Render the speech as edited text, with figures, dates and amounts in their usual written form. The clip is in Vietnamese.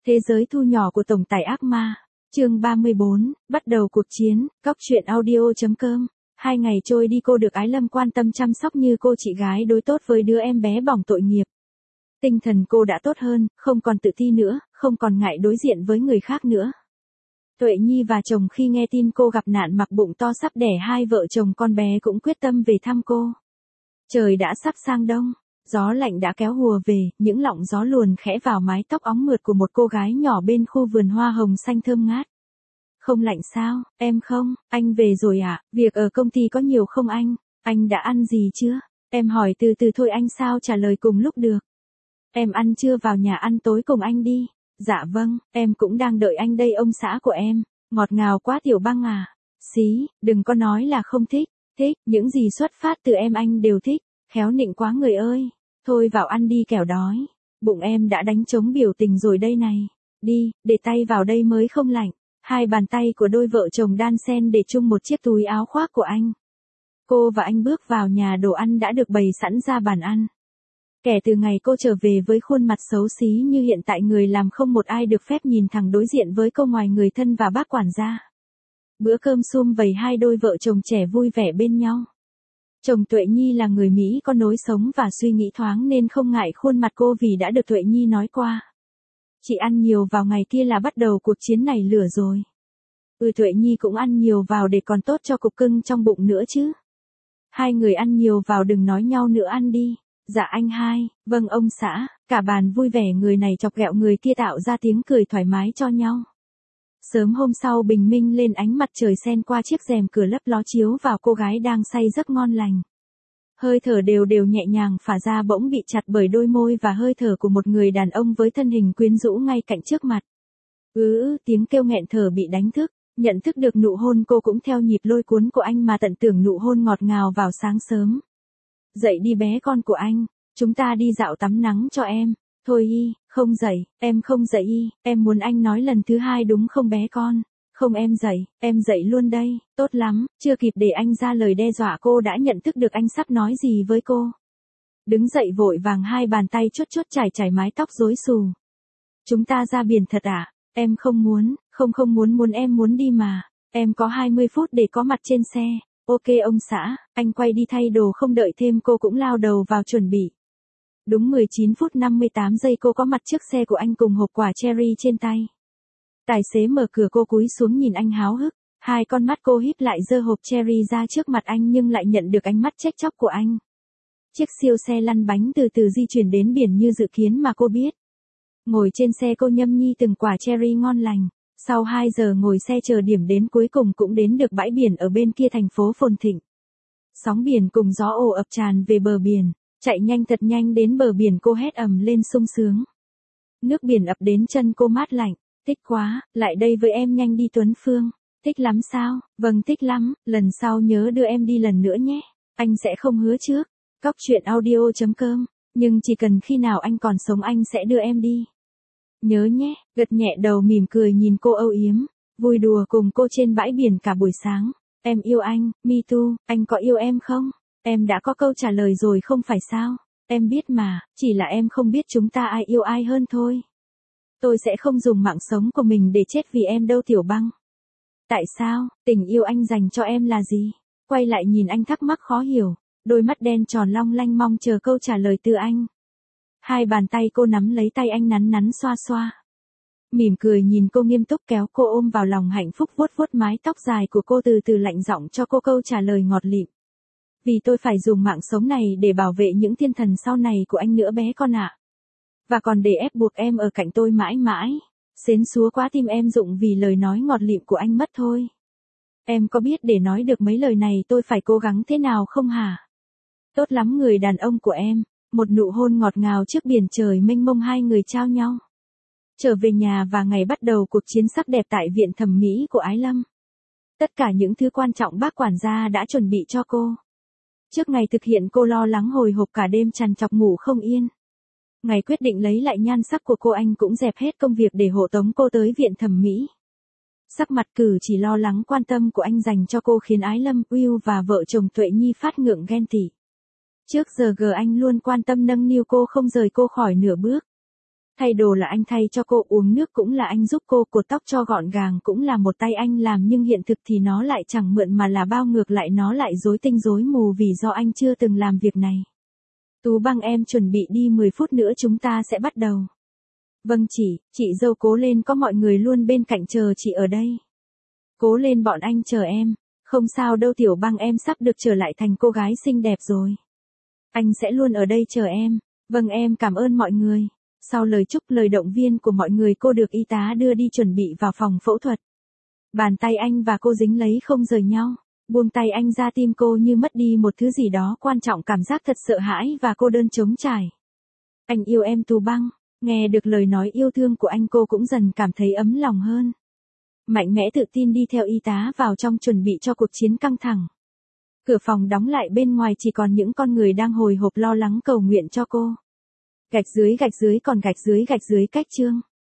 Thế giới thu nhỏ của tổng tài ác ma. Chương 34, bắt đầu cuộc chiến. Cóc truyện audio.com. 2 ngày trôi đi cô được Ái Lâm quan tâm chăm sóc như cô chị gái đối tốt với đứa em bé bỏng tội nghiệp. Tinh thần cô đã tốt hơn, không còn tự ti nữa, không còn ngại đối diện với người khác nữa. Tuệ Nhi và chồng khi nghe tin cô gặp nạn mặc bụng to sắp đẻ, hai vợ chồng con bé cũng quyết tâm về thăm cô. Trời đã sắp sang đông, gió lạnh đã kéo hùa về, những lọng gió luồn khẽ vào mái tóc óng mượt của một cô gái nhỏ bên khu vườn hoa hồng xanh thơm ngát. Không lạnh sao, em không, anh về rồi à, việc ở công ty có nhiều không anh đã ăn gì chưa? Em hỏi từ từ thôi, anh sao trả lời cùng lúc được. Em ăn chưa, vào nhà ăn tối cùng anh đi. Dạ vâng, em cũng đang đợi anh đây ông xã của em, ngọt ngào quá Tiểu Băng à. Xí, đừng có nói là không thích, thích, những gì xuất phát từ em anh đều thích, khéo nịnh quá người ơi. Thôi vào ăn đi kẻo đói, bụng em đã đánh trống biểu tình rồi đây này. Đi, để tay vào đây mới không lạnh. Hai bàn tay của đôi vợ chồng đan xen để chung một chiếc túi áo khoác của anh. Cô và anh bước vào nhà, đồ ăn đã được bày sẵn ra bàn ăn. Kể từ ngày cô trở về với khuôn mặt xấu xí như hiện tại, người làm không một ai được phép nhìn thẳng đối diện với cô ngoài người thân và bác quản gia. Bữa cơm sum vầy, hai đôi vợ chồng trẻ vui vẻ bên nhau. Chồng Tuệ Nhi là người Mỹ có lối sống và suy nghĩ thoáng nên không ngại khuôn mặt cô vì đã được Tuệ Nhi nói qua. Chị ăn nhiều vào, ngày kia là bắt đầu cuộc chiến này lửa rồi. Tuệ Nhi cũng ăn nhiều vào để còn tốt cho cục cưng trong bụng nữa chứ. Hai người ăn nhiều vào, đừng nói nhau nữa, ăn đi. Dạ anh hai, vâng ông xã. Cả bàn vui vẻ, người này chọc ghẹo người kia tạo ra tiếng cười thoải mái cho nhau. Sớm hôm sau bình minh lên, ánh mặt trời xen qua chiếc rèm cửa lấp ló chiếu vào cô gái đang say giấc ngon lành. Hơi thở đều đều nhẹ nhàng phả ra bỗng bị chặt bởi đôi môi và hơi thở của một người đàn ông với thân hình quyến rũ ngay cạnh trước mặt. Tiếng kêu nghẹn thở bị đánh thức, nhận thức được nụ hôn, cô cũng theo nhịp lôi cuốn của anh mà tận tưởng nụ hôn ngọt ngào vào sáng sớm. Dậy đi bé con của anh, chúng ta đi dạo tắm nắng cho em. Thôi không dậy, em không dậy em muốn anh nói lần thứ hai đúng không bé con? Không em dậy luôn đây, tốt lắm. Chưa kịp để anh ra lời đe dọa, cô đã nhận thức được anh sắp nói gì với cô. Đứng dậy vội vàng, hai bàn tay chốt chốt chải mái tóc rối xù. Chúng ta ra biển thật à? Em không muốn, không muốn, em muốn đi mà. Em có 20 phút để có mặt trên xe. Ok ông xã, anh quay đi thay đồ. Không đợi thêm cô cũng lao đầu vào chuẩn bị. Đúng 19 phút 58 giây cô có mặt trước xe của anh cùng hộp quả cherry trên tay. Tài xế mở cửa, cô cúi xuống nhìn anh háo hức. Hai con mắt cô híp lại, giơ hộp cherry ra trước mặt anh nhưng lại nhận được ánh mắt trách chóc của anh. Chiếc siêu xe lăn bánh từ từ di chuyển đến biển như dự kiến mà cô biết. Ngồi trên xe cô nhâm nhi từng quả cherry ngon lành. Sau 2 giờ ngồi xe chờ điểm đến, cuối cùng cũng đến được bãi biển ở bên kia thành phố phồn thịnh. Sóng biển cùng gió ồ ập tràn về bờ biển, chạy nhanh thật nhanh đến bờ biển, cô hét ầm lên sung sướng. Nước biển ập đến chân cô mát lạnh. Thích quá, lại đây với em nhanh đi Tuấn Phương. Thích lắm sao? Vâng thích lắm, lần sau nhớ đưa em đi lần nữa nhé. Anh sẽ không hứa trước. Cóc truyện audio.com. Nhưng chỉ cần khi nào anh còn sống anh sẽ đưa em đi. Nhớ nhé, gật nhẹ đầu mỉm cười nhìn cô âu yếm, vui đùa cùng cô trên bãi biển cả buổi sáng. Em yêu anh, me too, anh có yêu em không? Em đã có câu trả lời rồi không phải sao? Em biết mà, chỉ là em không biết chúng ta ai yêu ai hơn thôi. Tôi sẽ không dùng mạng sống của mình để chết vì em đâu Tiểu Băng. Tại sao, tình yêu anh dành cho em là gì? Quay lại nhìn anh thắc mắc khó hiểu, đôi mắt đen tròn long lanh mong chờ câu trả lời từ anh. Hai bàn tay cô nắm lấy tay anh nắn nắn xoa xoa. Mỉm cười nhìn cô, nghiêm túc kéo cô ôm vào lòng, hạnh phúc vuốt vuốt mái tóc dài của cô, từ từ lạnh giọng cho cô câu trả lời ngọt lịm. Vì tôi phải dùng mạng sống này để bảo vệ những thiên thần sau này của anh nữa bé con ạ. Và còn để ép buộc em ở cạnh tôi mãi mãi. Xến xúa quá tim em rụng vì lời nói ngọt lịm của anh mất thôi. Em có biết để nói được mấy lời này tôi phải cố gắng thế nào không hả? Tốt lắm người đàn ông của em. Một nụ hôn ngọt ngào trước biển trời mênh mông, hai người trao nhau. Trở về nhà và ngày bắt đầu cuộc chiến sắc đẹp tại viện thẩm mỹ của Ái Lâm. Tất cả những thứ quan trọng bác quản gia đã chuẩn bị cho cô. Trước ngày thực hiện cô lo lắng hồi hộp cả đêm trằn trọc ngủ không yên. Ngày quyết định lấy lại nhan sắc của cô, anh cũng dẹp hết công việc để hộ tống cô tới viện thẩm mỹ. Sắc mặt cử chỉ lo lắng quan tâm của anh dành cho cô khiến Ái Lâm, Will và vợ chồng Tuệ Nhi phát ngượng ghen tị. Trước giờ anh luôn quan tâm nâng niu cô, không rời cô khỏi nửa bước. Thay đồ là anh thay cho cô, uống nước cũng là anh giúp cô, cột tóc cho gọn gàng cũng là một tay anh làm, nhưng hiện thực thì nó lại chẳng mượn mà là bao, ngược lại nó lại rối tinh rối mù vì do anh chưa từng làm việc này. Tú Băng em chuẩn bị đi, 10 phút nữa chúng ta sẽ bắt đầu. Vâng chị dâu cố lên, có mọi người luôn bên cạnh chờ chị ở đây. Cố lên, bọn anh chờ em. Không sao đâu Tiểu Băng, em sắp được trở lại thành cô gái xinh đẹp rồi. Anh sẽ luôn ở đây chờ em. Vâng, em cảm ơn mọi người. Sau lời chúc, lời động viên của mọi người, cô được y tá đưa đi chuẩn bị vào phòng phẫu thuật. Bàn tay anh và cô dính lấy không rời nhau. Buông tay anh ra, tim cô như mất đi một thứ gì đó quan trọng, cảm giác thật sợ hãi và cô đơn trống trải. Anh yêu em Tú Băng. Nghe được lời nói yêu thương của anh, cô cũng dần cảm thấy ấm lòng hơn. Mạnh mẽ tự tin đi theo y tá vào trong chuẩn bị cho cuộc chiến căng thẳng. Cửa phòng đóng lại, bên ngoài chỉ còn những con người đang hồi hộp lo lắng cầu nguyện cho cô. Gạch dưới còn gạch dưới cách chương.